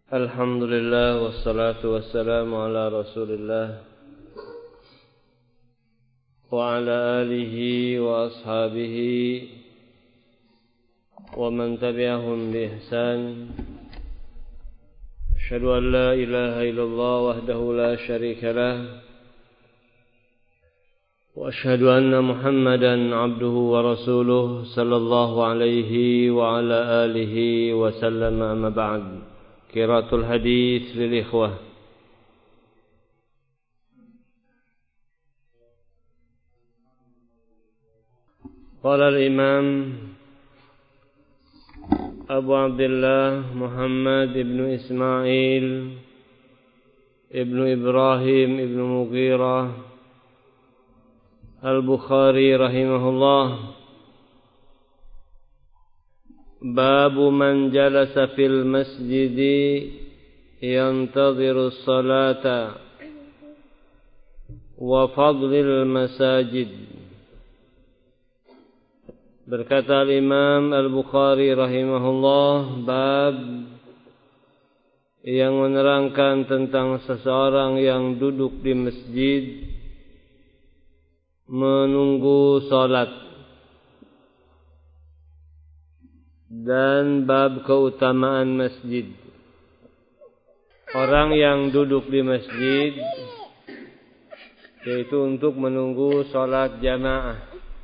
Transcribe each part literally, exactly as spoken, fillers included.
Alhamdulillah wassalatu wassalamu ala Rasulillah wa ala alihi wa ashabihi wa man tabi'ahum bi ihsan. Asyhadu an la ilaha illallah wahdahu la syarika lah wa asyhadu anna Muhammadan abduhu wa rasuluh sallallahu alaihi wa ala alihi wa sallama amma ba'd. Qiraatul hadits lil ikhwah. Qala al-imam Abu Abdullah Muhammad ibn Ismail ibn Ibrahim ibn Mughirah al-Bukhari rahimahullah, Babu man jalasa fil masjidi yantadhiru as-salata wa fadlil masajid. Berkata Imam Al-Bukhari rahimahullah, bab yang menerangkan tentang seseorang yang duduk di masjid menunggu salat, dan bab keutamaan masjid. Orang yang duduk di masjid yaitu untuk menunggu salat jamaah.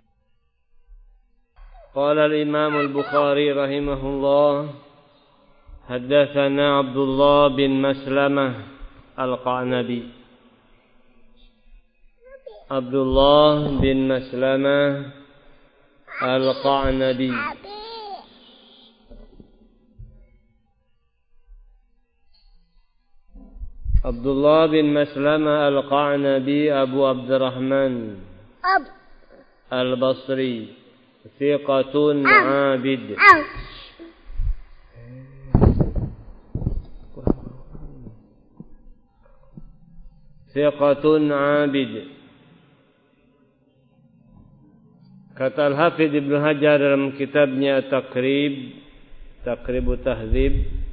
Qala al-Imam Al-Bukhari rahimahullah, haddatsana Abdullah bin Maslamah Al-Qa'nabi. Abdullah bin Maslamah Al-Qa'nabi Abdullah bin Maslamah Al-Qa'nabi Abu Abdurrahman Al-Basri, thiqatun 'abid. Thiqatun 'abid. Kata Al-Hafidh Ibnu Hajar dalam kitabnya Taqrib Taqribut Tahdzib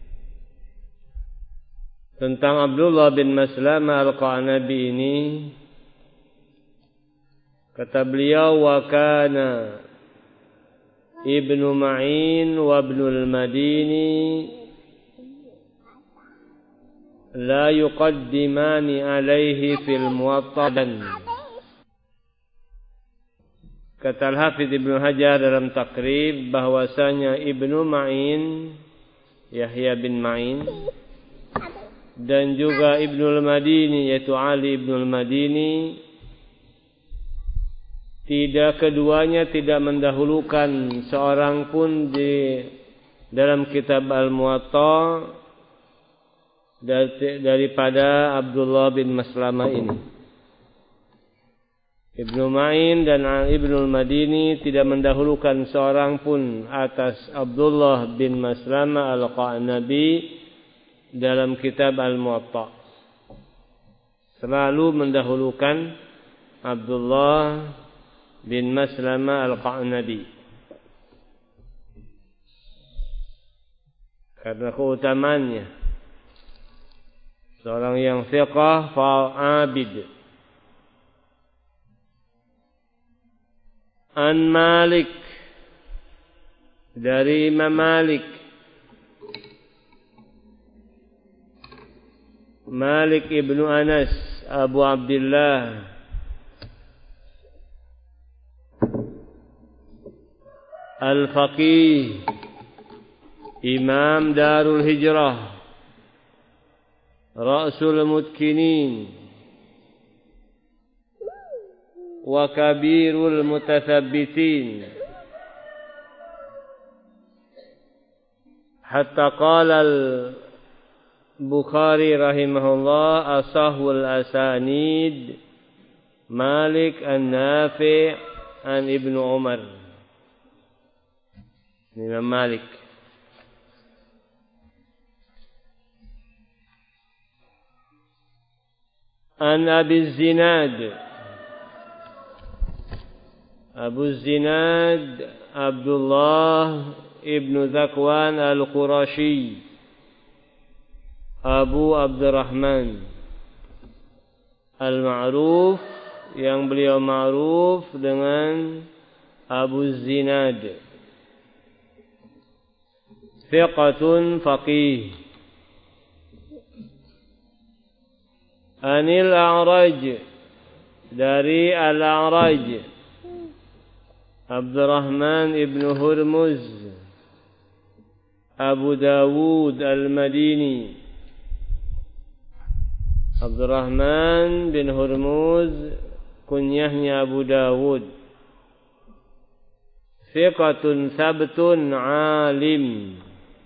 tentang Abdullah bin Maslamah Al-Qa'nabi ini, kata beliau, wa kana Ibnu Ma'in wa Ibnu al-Madini la yuqaddimani alaihi fil Muwatta. Kata Al-Hafidh Ibnu Hajar dalam Taqrib bahwasanya Ibnu Ma'in, Yahya bin Ma'in, dan juga Ibnu al-Madini yaitu Ali Ibnu al-Madini, tidak keduanya tidak mendahulukan seorang pun di dalam kitab Al-Muwatta daripada Abdullah bin Maslamah ini. Ibnu Ma'in dan Ibnu al-Madini tidak mendahulukan seorang pun atas Abdullah bin Maslamah Al-Qa'nabi dalam kitab Al-Muwatta. Selalu mendahulukan Abdullah bin Maslamah Al-Qa'nabi karena keutamaannya, seorang yang thiqah fa'abid. An Malik, dari Imam Malik, Malik ibnu Anas Abu Abdullah Al-Faqih, Imam Darul Hijrah, Ra'sul Mutkinin wa Kabirul Mutathabbitin, hatta qala al Bukhari rahimahullah, asahul asanid Malik an-Nafi' an Ibnu Umar. Imam Malik. An Abi Zinad, Abu Zinad Abdullah ibnu Zakwan al-Qurashi, Abu Abdurrahman Al-Ma'ruf, yang beliau ma'ruf dengan Abu Zinad. Thiqatun faqih. Anil A'raj, dari Al-A'raj Abdurrahman ibn Hurmuz Abu Dawud Al-Madini. Abdurrahman bin Hurmuz kunyahnya Abu Dawud. Thiqatun sabtun alim.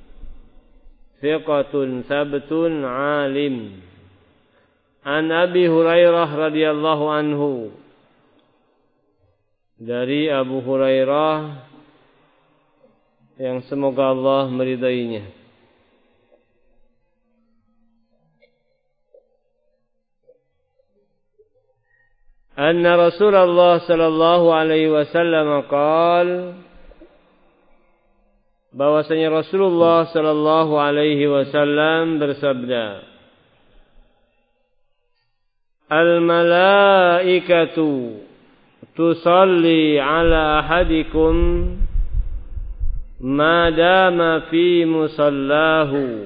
Thiqatun sabtun alim. An Abi Hurairah radhiyallahu anhu, dari Abu Hurairah yang semoga Allah meridainya. Anna Rasulullah sallallahu alaihi wasallam qaal, bahwasanya Rasulullah sallallahu alaihi wasallam bersabda, al-malaikatu tusalli ala ahadikum ma dama fi musallahu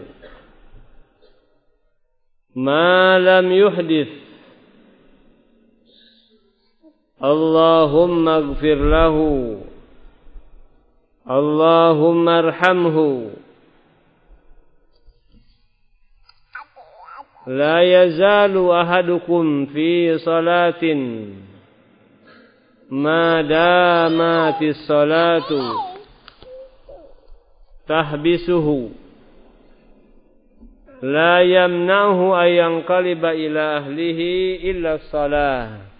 ma lam yuhdith. Allahumma ighfir lahu, Allahumma arhamhu, la yazalu ahadukum fi salatin ma damatis salatu tahbisuhu, la yamna'hu an yanqaliba ila ahlihi illa shalah.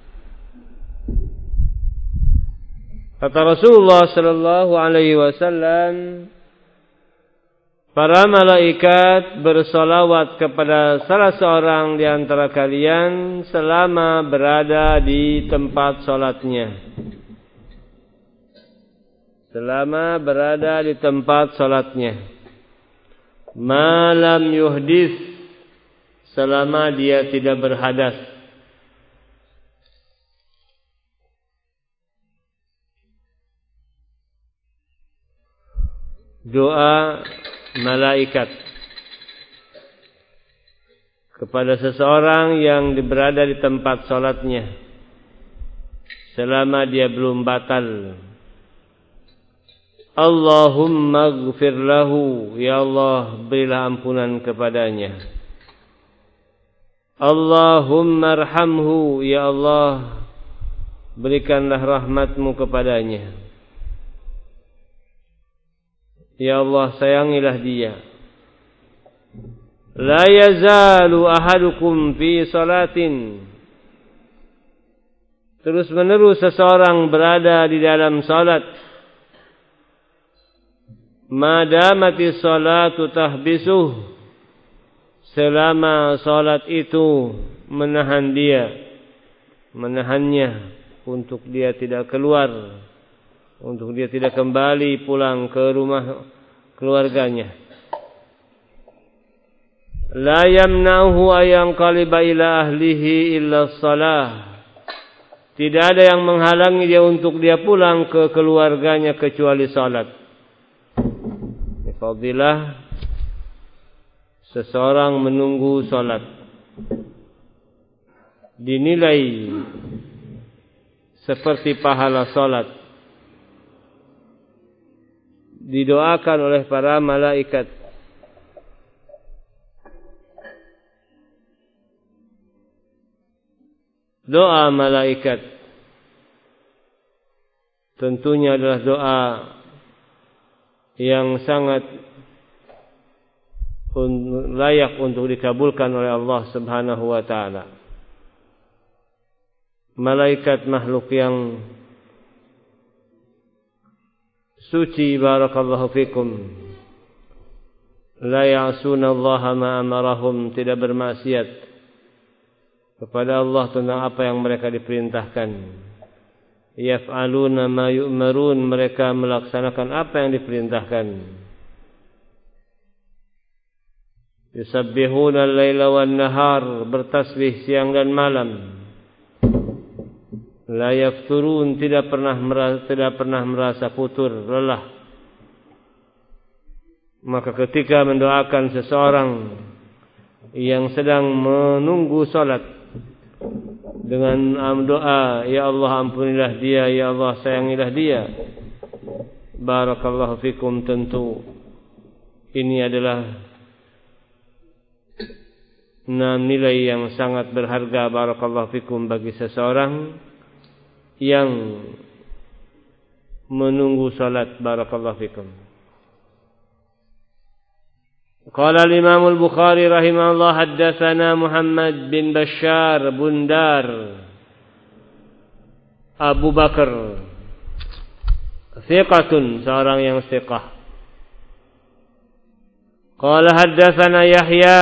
Kata Rasulullah sallallahu alaihi wasallam, para malaikat bersolawat kepada salah seorang di antara kalian selama berada di tempat solatnya. Selama berada di tempat solatnya. Malam yuhdis, selama dia tidak berhadas. Doa malaikat kepada seseorang yang berada di tempat solatnya selama dia belum batal. Allahumma ighfir lahu, ya Allah berilah ampunan kepadanya. Allahumma arhamhu, ya Allah berikanlah rahmatmu kepadanya. Ya Allah sayangilah dia. La yazalu ahadukum fi salatin, terus menerus seseorang berada di dalam salat. Madamati salatu tahbisuh, selama salat itu menahan dia, menahannya untuk dia tidak keluar, untuk dia tidak kembali pulang ke rumah keluarganya. La yamna'hu ayang qaliba ila ahlihi illa shalah, tidak ada yang menghalangi dia untuk dia pulang ke keluarganya kecuali salat. Fadilah seseorang menunggu salat dinilai seperti pahala salat, didoakan oleh para malaikat. Doa malaikat tentunya adalah doa yang sangat layak untuk dikabulkan oleh Allah Subhanahu wa taala. Malaikat makhluk yang suci, barakallahu fikum, la ya'suna Allah ma amarahum, tidak bermaksiat kepada Allah tentang apa yang mereka diperintahkan. Yaf'aluna ma yu'marun, mereka melaksanakan apa yang diperintahkan. yusabbihuna al-laila wan nahar, bertasbih siang dan malam. La yafturun, tidak pernah merasa, tidak pernah merasa futur, lelah. Maka ketika mendoakan seseorang yang sedang menunggu salat dengan doa, ya Allah ampunilah dia, ya Allah sayangilah dia, barakallahu fikum, tentu ini adalah enam nilai yang sangat berharga, barakallahu fikum, bagi seseorang yang menunggu salat, barakallahu fikum. Qala al-Imam al-Bukhari rahimahullah, haddatsana Muhammad bin Bashar Bundar Abu Bakar, thiqatun, seorang yang thiqah. Qala haddatsana Yahya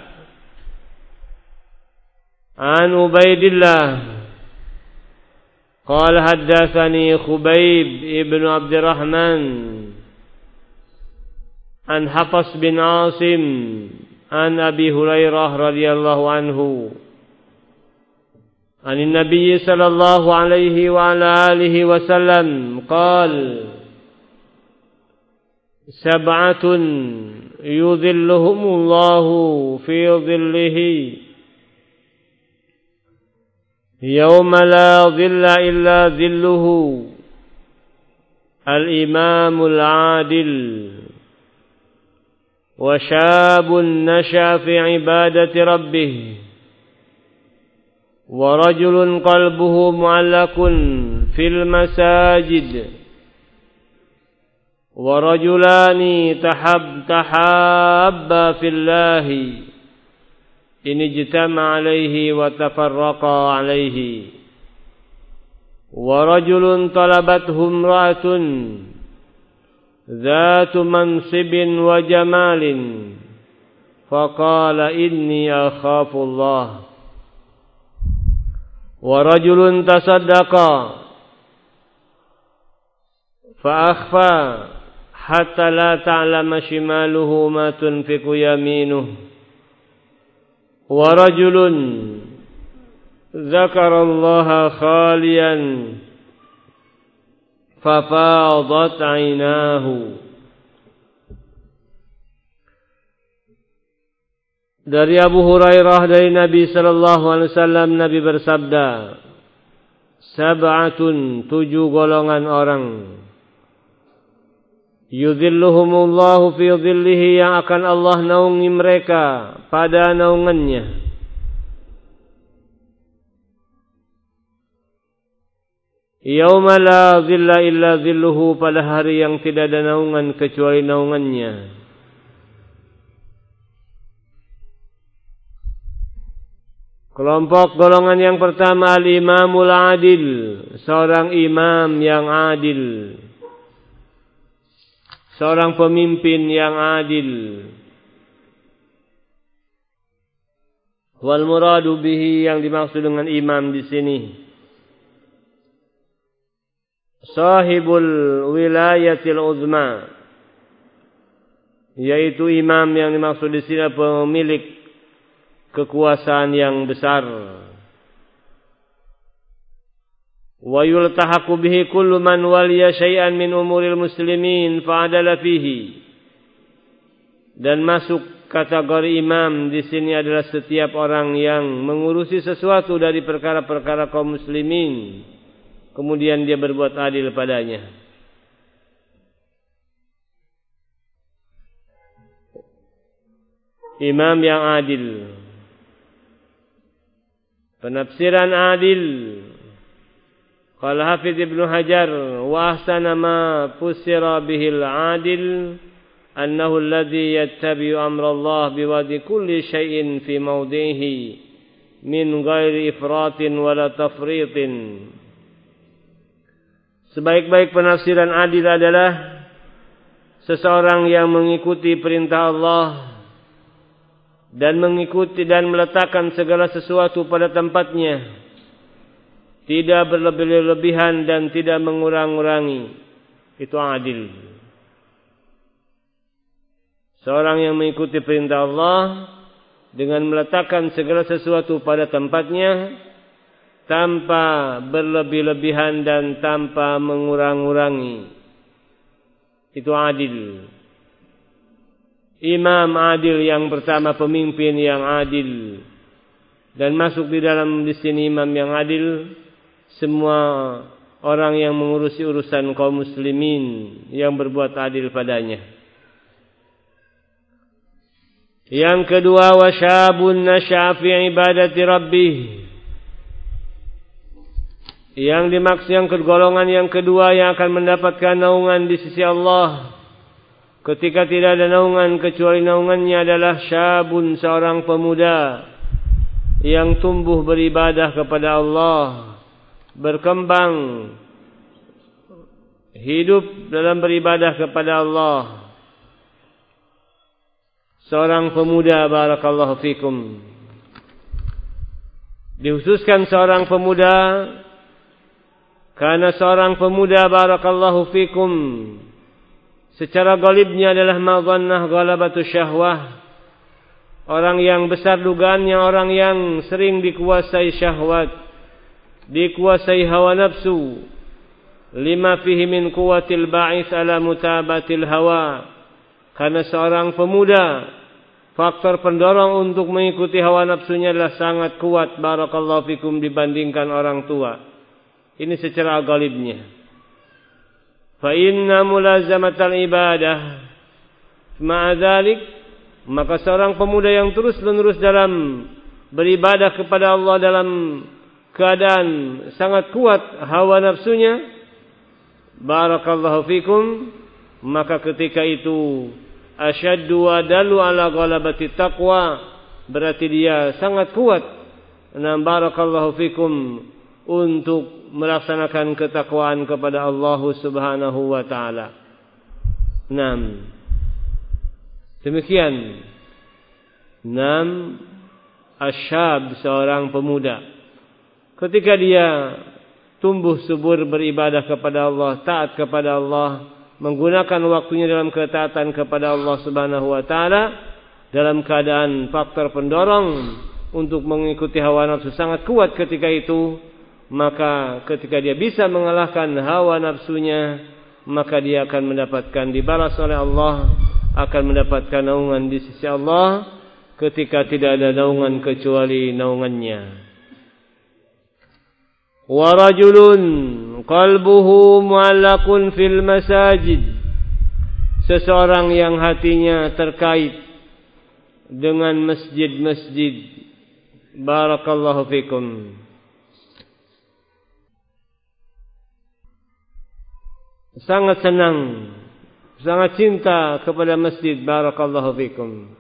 an Ubaidillah qala haddatsani Khubayb ibn Abdurrahman an Hafs bin Asim an Abi Hurairah radhiyallahu anhu an Nabi sallallahu alaihi wa ala alihi wasallam qala sab'atun yudhilluhumullahu fi dhillihi yawma la dhilla illa dhilluhu al-imamul adil wa syabun nasha fi ibadati rabbih wa rajulun qalbuhu mu'allakun fil masajid wa rajulani tahab tahabba fillahi in ijtama alaihi wa tafarraqa alaihi wa rajulun talabathu imra'atun ذات منصب وجمال فقال إني أخاف الله ورجل تصدق فأخفى حتى لا تعلم شماله ما تنفق يمينه ورجل ذكر الله خاليا fafadat ainahu. Dari Abu Hurairah dari Nabi sallallahu alaihi wasallam, Nabi bersabda, sab'atun, tujuh golongan orang, yudhilluhumullahu fi dhillihi, yang akan Allah naungi mereka pada naungannya. Yauma la dhilla illa dhilluhu, pada hari yang tidak ada naungan kecuali naungannya. Kelompok golongan yang pertama, al-imamul adil, seorang imam yang adil, seorang pemimpin yang adil. Wal muradu bihi, yang dimaksud dengan imam di sini, sahibul wilayatil uzma, yaitu imam yang dimaksud di sini pemilik kekuasaan yang besar. Wa yultahaqu bihi kullu man waliya syai'an min umuril muslimin fa'adala fihi, dan masuk kategori imam di sini adalah setiap orang yang mengurusi sesuatu dari perkara-perkara kaum muslimin, kemudian dia berbuat adil padanya. Imam yang adil. Penafsiran adil, qala Hafidz Ibnu Hajar, wa ahsana ma fusira bihil adil annahu alladhi yattabi'u amra Allah biwadi kulli syai'in fi mawdihi min ghairi ifratin wala tafritin. Sebaik-baik penafsiran adil adalah seseorang yang mengikuti perintah Allah dan mengikuti dan meletakkan segala sesuatu pada tempatnya, tidak berlebih-lebihan dan tidak mengurang-urangi. Itu adil. Seorang yang mengikuti perintah Allah dengan meletakkan segala sesuatu pada tempatnya tanpa berlebih-lebihan dan tanpa mengurang-urangi. Itu adil. Imam adil yang pertama, pemimpin yang adil. Dan masuk di dalam di sini imam yang adil semua orang yang mengurusi urusan kaum muslimin yang berbuat adil padanya. Yang kedua, wasyabun nasya'a fi ibadati rabbih. Yang dimaksud yang golongan yang kedua yang akan mendapatkan naungan di sisi Allah ketika tidak ada naungan kecuali naungannya adalah syabun, seorang pemuda yang tumbuh beribadah kepada Allah, berkembang hidup dalam beribadah kepada Allah. Seorang pemuda, barakallahu fikum. Dihususkan seorang pemuda karena seorang pemuda, barakallahu fikum, secara galibnya adalah madhannah ghalabatu syahwah. Orang yang besar dugaannya orang yang sering dikuasai syahwat, dikuasai hawa nafsu. Lima fihi min quwwatil ba'its ala mutabatil hawa. Karena seorang pemuda, faktor pendorong untuk mengikuti hawa nafsunya adalah sangat kuat, barakallahu fikum, dibandingkan orang tua. Ini secara galibnya. Fa inna mulazamatal ibadah ma'a dzalik, maka seorang pemuda yang terus-menerus dalam beribadah kepada Allah dalam keadaan sangat kuat hawa nafsunya, barakallahu fikum, maka ketika itu asyaddu wa dalu ala ghalabati taqwa, berarti dia sangat kuat, nah barakallahu fikum, untuk melaksanakan ketakwaan kepada Allah Subhanahu wa taala. Naam. Demikian. Naam, asyab, seorang pemuda. Ketika dia tumbuh subur beribadah kepada Allah, taat kepada Allah, menggunakan waktunya dalam ketaatan kepada Allah Subhanahu wa taala, dalam keadaan faktor pendorong untuk mengikuti hawa nafsu sangat kuat ketika itu, maka ketika dia bisa mengalahkan hawa nafsunya, maka dia akan mendapatkan dibalas oleh Allah, akan mendapatkan naungan di sisi Allah ketika tidak ada naungan kecuali naungannya. Wa rajulun qalbuhu mu'allaqun fil masajid, seseorang yang hatinya terkait dengan masjid-masjid, barakallahu fikum, sangat senang, sangat cinta kepada masjid, barakallahu fikum.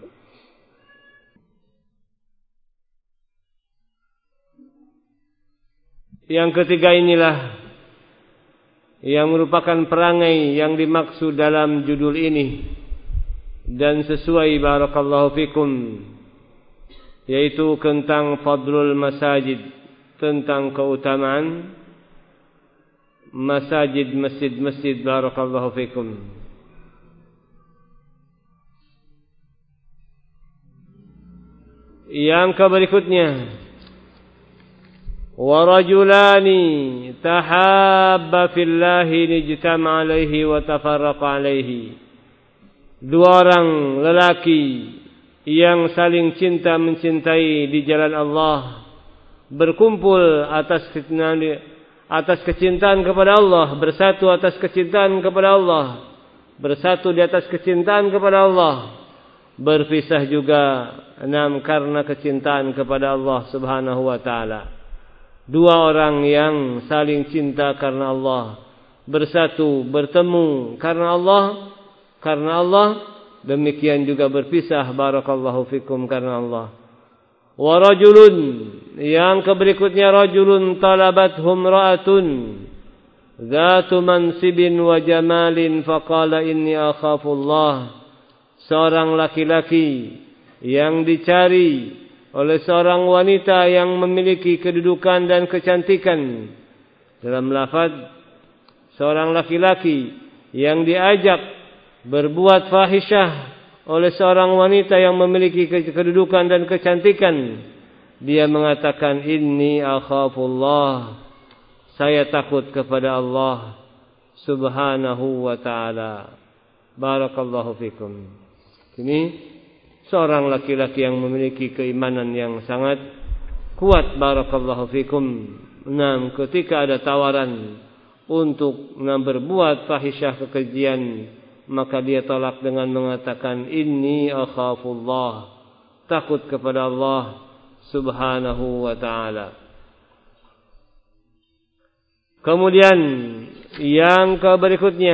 Yang ketiga inilah yang merupakan perangai yang dimaksud dalam judul ini dan sesuai, barakallahu fikum, yaitu tentang fadlul masajid, tentang keutamaan masajid, masjid-masjid, barakallahu fikum. Yang berikutnya, wa rajulani tahabba fillahi ijtama alaihi wa tafarraqa alaihi, dua orang lelaki yang saling cinta mencintai di jalan Allah, berkumpul atas atas kecintaan kepada Allah, bersatu atas kecintaan kepada Allah, bersatu di atas kecintaan kepada Allah, berpisah juga enam karena kecintaan kepada Allah Subhanahu wa taala. Dua orang yang saling cinta karena Allah, bersatu, bertemu karena Allah, karena Allah, demikian juga berpisah, barakallahu fikum, karena Allah. Wa rajulun, yang berikutnya, rajulun talabathum ra'atun dzatu mansibin wa jamalin faqala inni akhafullah, seorang laki-laki yang dicari oleh seorang wanita yang memiliki kedudukan dan kecantikan. Dalam lafaz, seorang laki-laki yang diajak berbuat fahisyah oleh seorang wanita yang memiliki kedudukan dan kecantikan. Dia mengatakan, inni akhafullah, saya takut kepada Allah subhanahu wa ta'ala. Barakallahu fikum. Ini seorang laki-laki yang memiliki keimanan yang sangat kuat. Barakallahu fikum. Nah, ketika ada tawaran untuk nah, berbuat fahisyah, kekejian, maka dia tolak dengan mengatakan, inni akhafullah, takut kepada Allah subhanahu wa ta'ala. Kemudian yang ke berikutnya,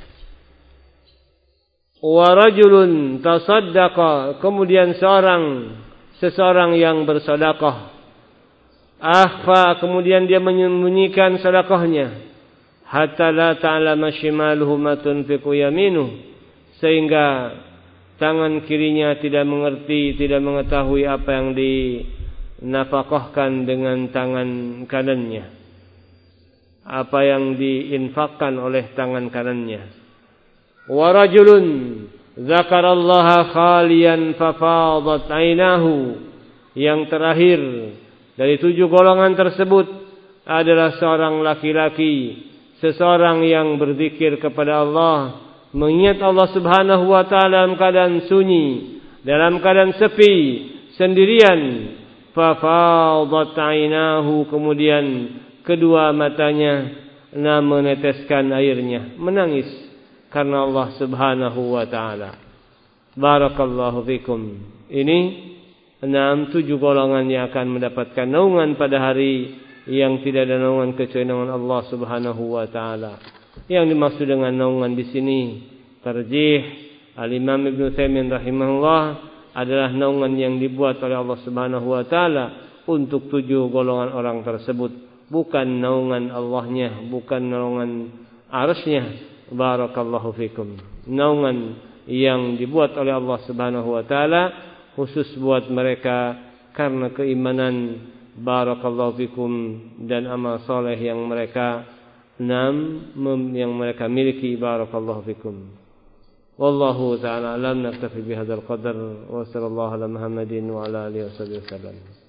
wa rajulun tasaddaqa, kemudian seorang seseorang yang bersedekah, akhfa, kemudian dia menyembunyikan sedekahnya, hatta la ta'lama shimaluhu ma tunfiqu yaminuh, sehingga tangan kirinya tidak mengerti, tidak mengetahui apa yang dinafkahkan dengan tangan kanannya, apa yang diinfakkan oleh tangan kanannya. Wa rajulun dzakarallaha khaliyan fafadat ainahu, yang terakhir dari tujuh golongan tersebut adalah seorang laki-laki, seseorang yang berzikir kepada Allah, mengingat Allah subhanahu wa ta'ala dalam keadaan sunyi, dalam keadaan sepi, sendirian. Fafadat ainahu, kemudian kedua matanya nah meneteskan airnya, menangis karena Allah subhanahu wa ta'ala. Barakallahu fikum. Ini enam tujuh golongan yang akan mendapatkan naungan pada hari yang tidak ada naungan kecuali naungan Allah subhanahu wa ta'ala. Yang dimaksud dengan naungan di sini, tarjih Al-Imam Ibnu Taimiyah rahimahullah, adalah naungan yang dibuat oleh Allah subhanahu wa ta'ala untuk tujuh golongan orang tersebut, bukan naungan Allahnya, bukan naungan arasnya. Barakallahu fikum. Naungan yang dibuat oleh Allah subhanahu wa ta'ala khusus buat mereka karena keimanan, barakallahu fikum, dan amal soleh yang mereka enam yang mereka miliki. Barakallahu fikum. Wallahu ta'ala alam. Naktafi bihadzal qadar wa sallallahu ala Muhammadin wa ala alihi wasallam.